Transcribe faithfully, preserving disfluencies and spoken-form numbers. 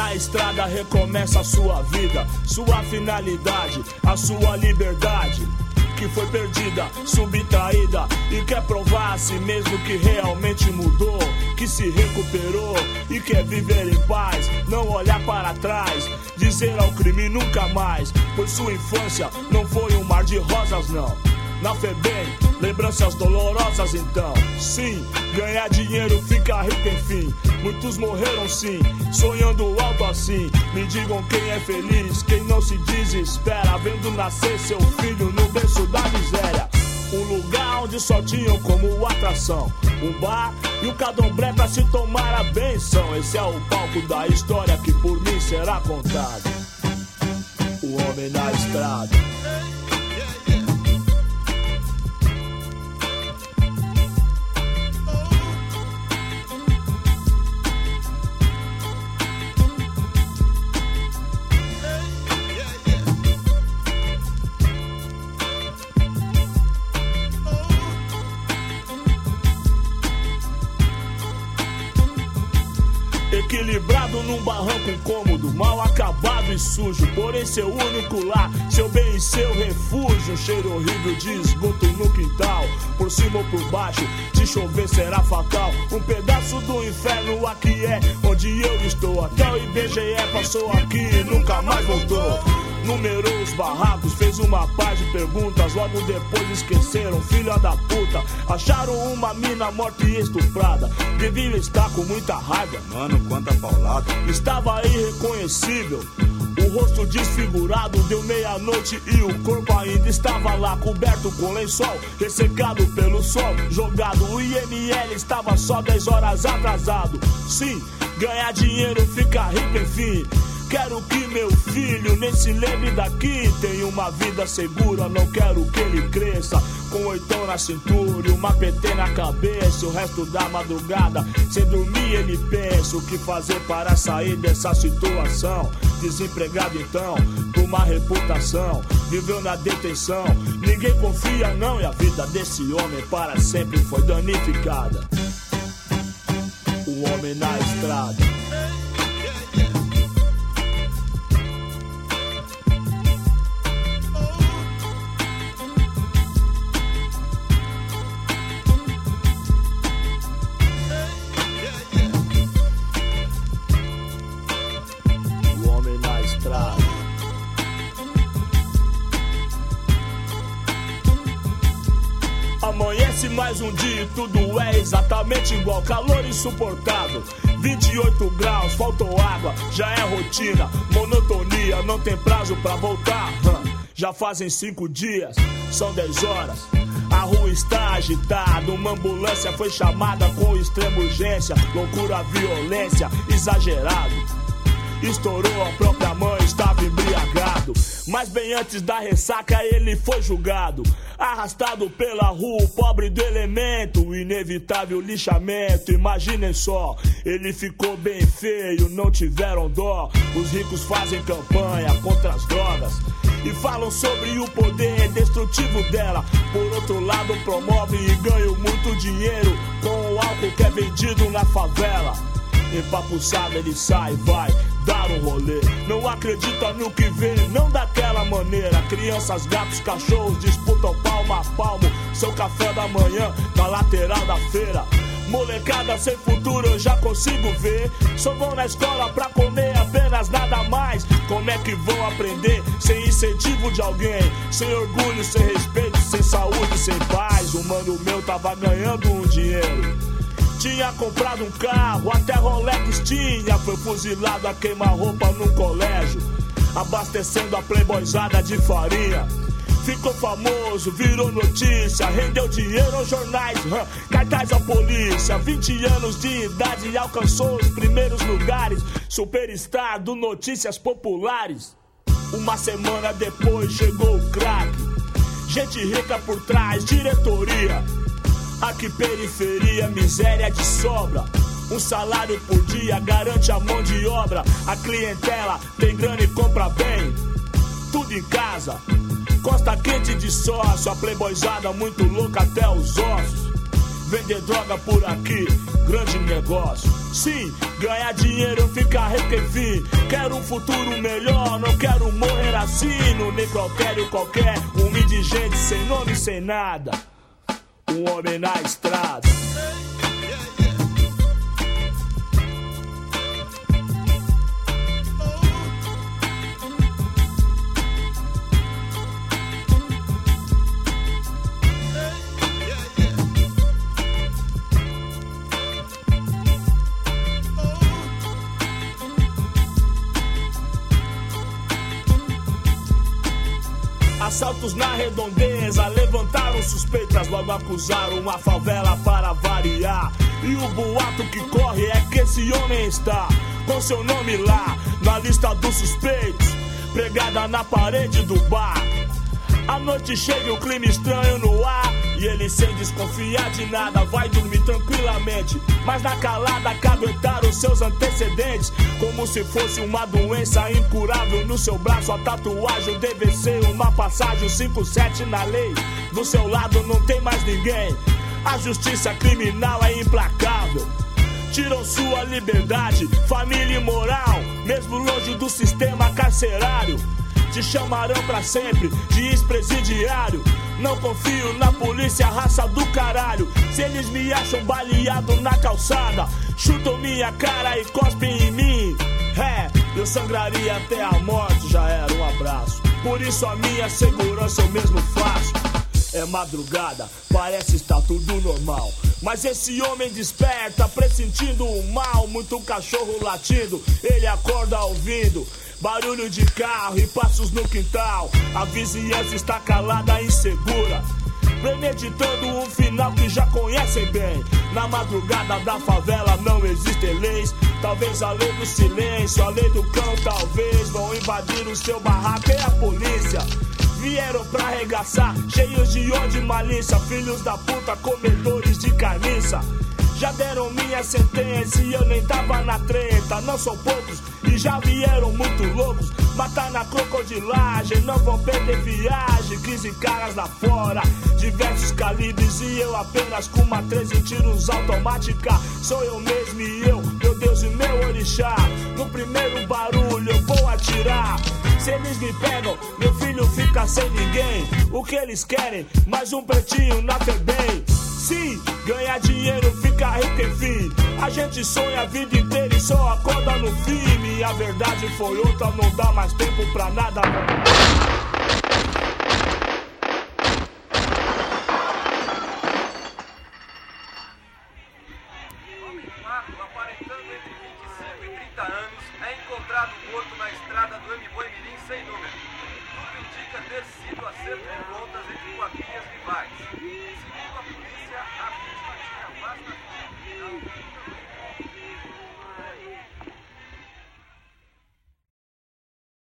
na estrada recomeça a sua vida, sua finalidade, a sua liberdade, que foi perdida, subtraída, e quer provar a si mesmo que realmente mudou, que se recuperou e quer viver em paz, não olhar para trás, dizer ao crime nunca mais, pois sua infância não foi um mar de rosas não. Na FEBEM, lembranças dolorosas então. Sim, ganhar dinheiro fica rico enfim. Muitos morreram sim, sonhando alto assim. Me digam quem é feliz, quem não se desespera, vendo nascer seu filho no berço da miséria. Um lugar onde só tinham como atração um bar e um candomblé pra se tomar a benção. Esse é o palco da história que por mim será contado. O homem na estrada. Equilibrado num barranco incômodo, mal acabado e sujo, porém seu único lar, seu bem e seu refúgio. Um cheiro horrível de esgoto no quintal, por cima ou por baixo, se chover será fatal. Um pedaço do inferno aqui é onde eu estou. Até o I B G E passou aqui e nunca mais voltou. Numerou os barracos, fez uma par de perguntas, logo depois esqueceram, filha da puta. Acharam uma mina morta e estuprada, devia estar com muita raiva. Mano, quanta paulada. Estava irreconhecível, o rosto desfigurado, deu meia-noite e o corpo ainda estava lá, coberto com lençol, ressecado pelo sol, jogado. O I M L estava só dez horas atrasado. Sim, ganhar dinheiro fica rico enfim. Quero que meu filho nem se lembre daqui. Tenha uma vida segura, não quero que ele cresça com oitão na cintura e uma P T na cabeça. O resto da madrugada, sem dormir ele pensa o que fazer para sair dessa situação. Desempregado então, por uma reputação, viveu na detenção. Ninguém confia não e a vida desse homem para sempre foi danificada. O homem na estrada. Amanhece mais um dia e tudo é exatamente igual. Calor insuportável, vinte e oito graus, faltou água, já é rotina. Monotonia, não tem prazo pra voltar. hum. Já fazem cinco dias, são dez horas. A rua está agitada, uma ambulância foi chamada com extrema urgência. Loucura, violência, exagerado. Estourou a própria mãe, estava embriagado. Mas bem antes da ressaca ele foi julgado. Arrastado pela rua, o pobre do elemento, o inevitável lixamento. Imaginem só, ele ficou bem feio, não tiveram dó. Os ricos fazem campanha contra as drogas e falam sobre o poder destrutivo dela. Por outro lado promovem e ganham muito dinheiro com o álcool que é vendido na favela. Empapuçado ele sai, vai dar um rolê. Não acredita no que vê, não daquela maneira. Crianças, gatos, cachorros disputam palmo a palmo seu café da manhã na lateral da feira. Molecada sem futuro eu já consigo ver. Só vão na escola pra comer apenas nada mais. Como é que vão aprender sem incentivo de alguém? Sem orgulho, sem respeito, sem saúde, sem paz. O mano meu tava ganhando um dinheiro, tinha comprado um carro, até Rolex tinha. Foi fuzilado a queima-roupa num colégio, abastecendo a playboyzada de farinha. Ficou famoso, virou notícia, rendeu dinheiro aos jornais, hum, cartaz à polícia. Vinte anos de idade e alcançou os primeiros lugares, superstar do Notícias Populares. Uma semana depois chegou o craque, gente rica por trás, diretoria. Aqui periferia, miséria de sobra. Um salário por dia garante a mão de obra. A clientela tem grana e compra bem, tudo em casa, costa quente de sócio. A playboyzada muito louca até os ossos. vender droga por aqui, grande negócio. Sim, ganhar dinheiro, ficar rico, enfim. Quero um futuro melhor, não quero morrer assim. No necrotério qualquer, um indigente sem nome, sem nada. Um homem na estrada. Assaltos na redondeza, levantaram suspeitas, logo acusaram a favela para variar. E o boato que corre é que esse homem está com seu nome lá, na lista dos suspeitos, pregada na parede do bar. A noite chega e o clima estranho no ar, e ele sem desconfiar de nada vai dormir tranquilamente. Mas na calada caguetaram seus antecedentes, como se fosse uma doença incurável. No seu braço a tatuagem, o D V C, uma passagem, o cinco sete na lei. Do seu lado não tem mais ninguém, a justiça criminal é implacável. Tiram sua liberdade, família e moral, mesmo longe do sistema carcerário. Te chamarão pra sempre de ex-presidiário. Não confio na polícia, raça do caralho. Se eles me acham baleado na calçada, chutam minha cara e cospem em mim. É, eu sangraria até a morte, já era um abraço. Por isso a minha segurança eu mesmo faço. É madrugada, parece estar tudo normal, mas esse homem desperta, pressentindo o mal. Muito cachorro latindo, ele acorda ouvindo barulho de carro e passos no quintal. A vizinhança está calada e insegura, premeditando um final que já conhecem bem. Na madrugada da favela não existem leis, talvez a lei do silêncio, a lei do cão, talvez. Vão invadir o seu barraco e a polícia vieram pra arregaçar, cheios de ódio e malícia. Filhos da puta, comedores de carniça. Já deram minha sentença e eu nem tava na treta. Não são poucos e já vieram muito loucos. Matar na crocodilagem, não vão perder viagem. quinze caras lá fora, diversos calibres, e eu apenas com uma treze tiros automática. Sou eu mesmo e eu, meu Deus e meu orixá. No primeiro barulho eu vou atirar. Se eles me pegam, meu filho fica sem ninguém. O que eles querem? Mais um pretinho na FEBEM. Sim, ganhar dinheiro, ficar rico, enfim. A gente sonha a vida inteira e só acorda no fim. E a verdade foi outra, não dá mais tempo pra nada. Homem magro, aparentando entre vinte e cinco e trinta anos, é encontrado morto na estrada do M. Boi Mirim sem número. Tudo indica ter sido acerto de contas entre